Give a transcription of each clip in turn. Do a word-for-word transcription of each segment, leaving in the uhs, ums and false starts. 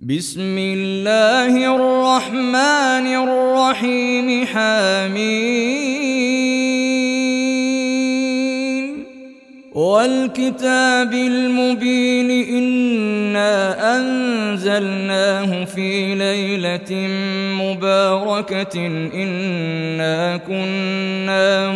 بسم الله الرحمن الرحيم حميم والكتاب المبين إنا أنزلناه في ليلة مباركة إنا كنا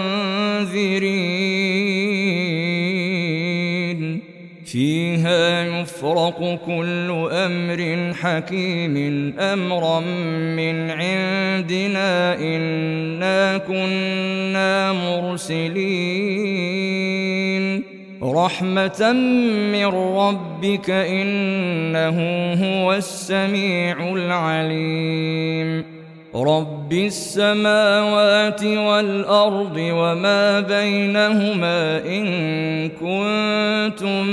منذرين فيها يفرق كل أمر حكيم أمرا من عندنا إنا كنا مرسلين رحمة من ربك إنه هو السميع العليم رب السماوات والأرض وما بينهما إن كنتم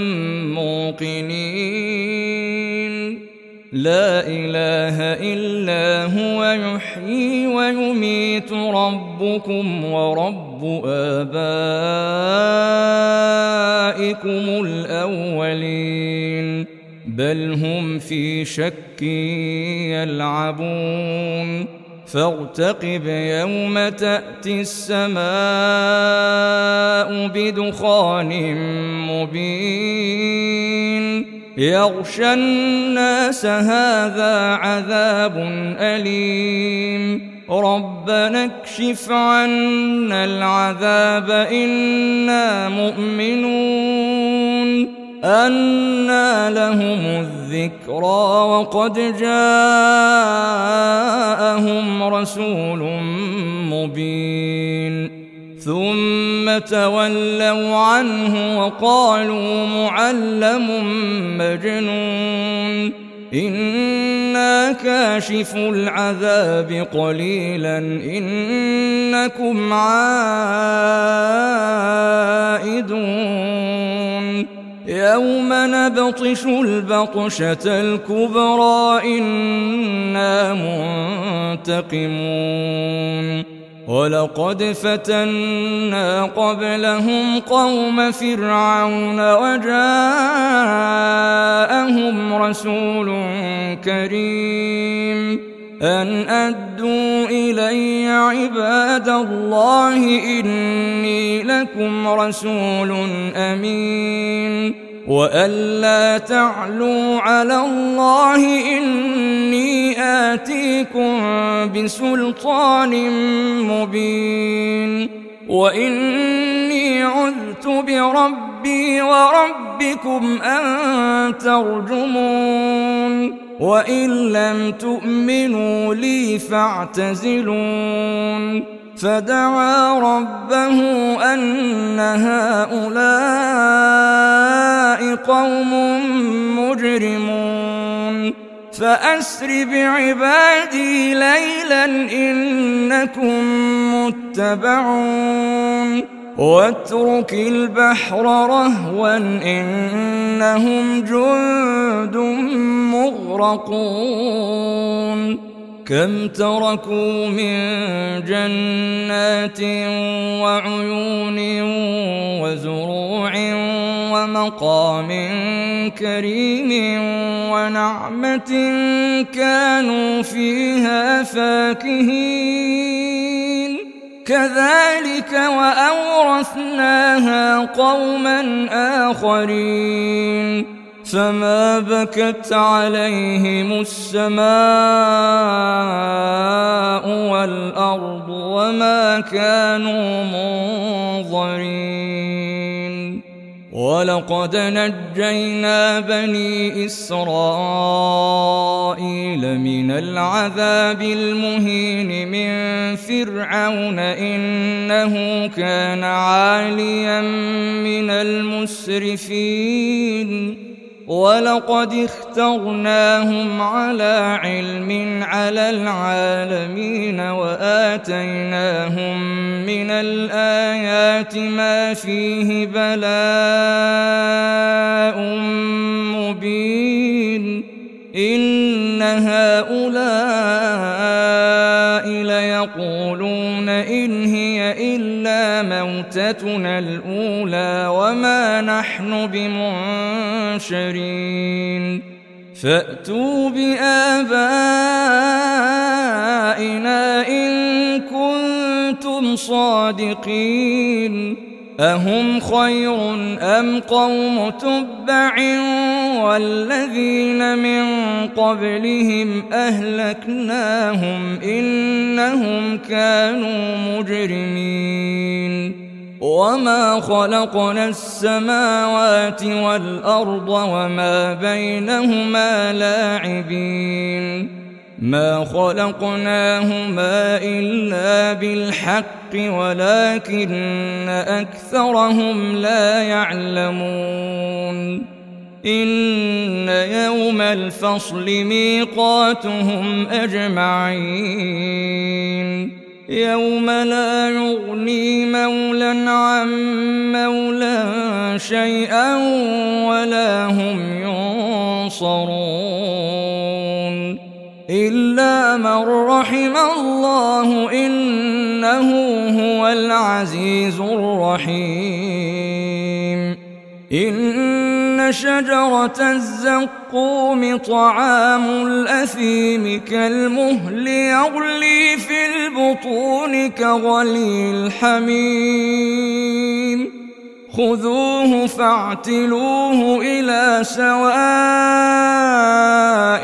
موقنين لا إله إلا هو يحيي ويميت ربكم ورب آبائكم الأولين بل هم في شك يلعبون فارتقب يوم تأتي السماء بدخان مبين يغشى الناس هذا عذاب أليم ربنا اكشف عنا العذاب إنا مؤمنون أنى لهم الذكرى وقد جاءهم رسول مبين ثم تولوا عنه وقالوا معلم مجنون إنا كاشف العذاب قليلا إنكم عائدون يوم نبطش البطشة الكبرى إنا منتقمون ولقد فتنا قبلهم قوم فرعون وجاءهم رسول كريم أن أدوا إلي عباد الله إني لكم رسول أمين وأن لا تعلوا على الله إني آتيكم بسلطان مبين وإني عذت بربي وربكم أن ترجمون وإن لم تؤمنوا لي فاعتزلون فدعا ربه أن هؤلاء قوم مجرمون فأسر بعبادي ليلا إنكم متبعون واترك البحر رهوا إنهم جند مغرقون كم تركوا من جنات وعيون وزروع ومقام كريم ونعمة كانوا فيها فاكهين كذلك وأورثناها قوما آخرين فما بكت عليهم السماء والأرض وما كانوا منظرين ولقد نجينا بني إسرائيل من العذاب المهين من فرعون إنه كان عاليا من المسرفين ولقد اخترناهم على علم على العالمين وآتيناهم من الآيات ما فيه بلاء مبين إن هؤلاء ليقولون إن هي إلا موتتنا الأولى وما نحن بمنشرين فأتوا بآبائنا إن كنتم صادقين أهم خير أم قوم تبع والذين من قبلهم أهلكناهم إنهم كانوا مجرمين وما خلقنا السماوات والأرض وما بينهما لاعبين ما خلقناهما إلا بالحق ولكن أكثرهم لا يعلمون إن يوم الفصل ميقاتهم أجمعين يوم لا يغني مولى عن مولى شيئا ولا هم ينصرون إلا من رحم الله إنه هو العزيز الرحيم إن شجرة الزقوم طعام الأثيم كالمهل يغلي في البطون كغلي الحميم خذوه فاعتلوه إلى سواء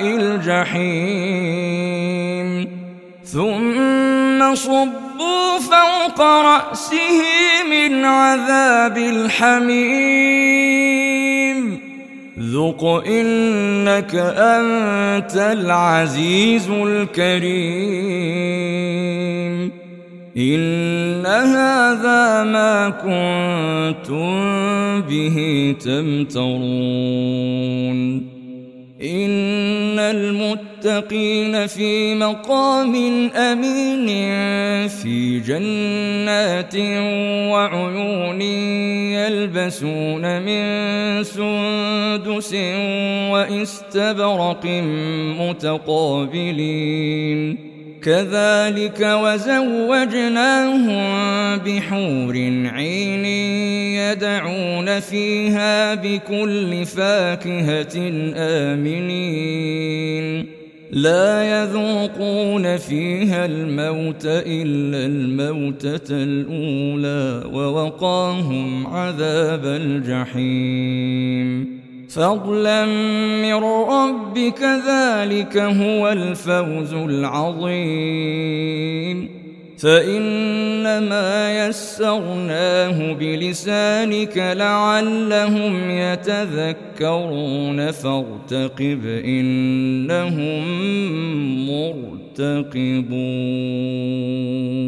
الجحيم ثم صبوا فوق رأسه من عذاب الحميم ذق إنك أنت العزيز الكريم إن هذا ما كنتم به تمترون إن المتقين في مقام أمين في جنات وعيون يلبسون من سندس وإستبرق متقابلين كذلك وزوجناهم بحور عين يدعون فيها بكل فاكهة آمنين لا يذوقون فيها الموت إلا الموتة الأولى ووقاهم عذاب الجحيم فضلا من ربك ذلك هو الفوز العظيم فإنما يسرناه بلسانك لعلهم يتذكرون فارتقب إنهم مرتقبون.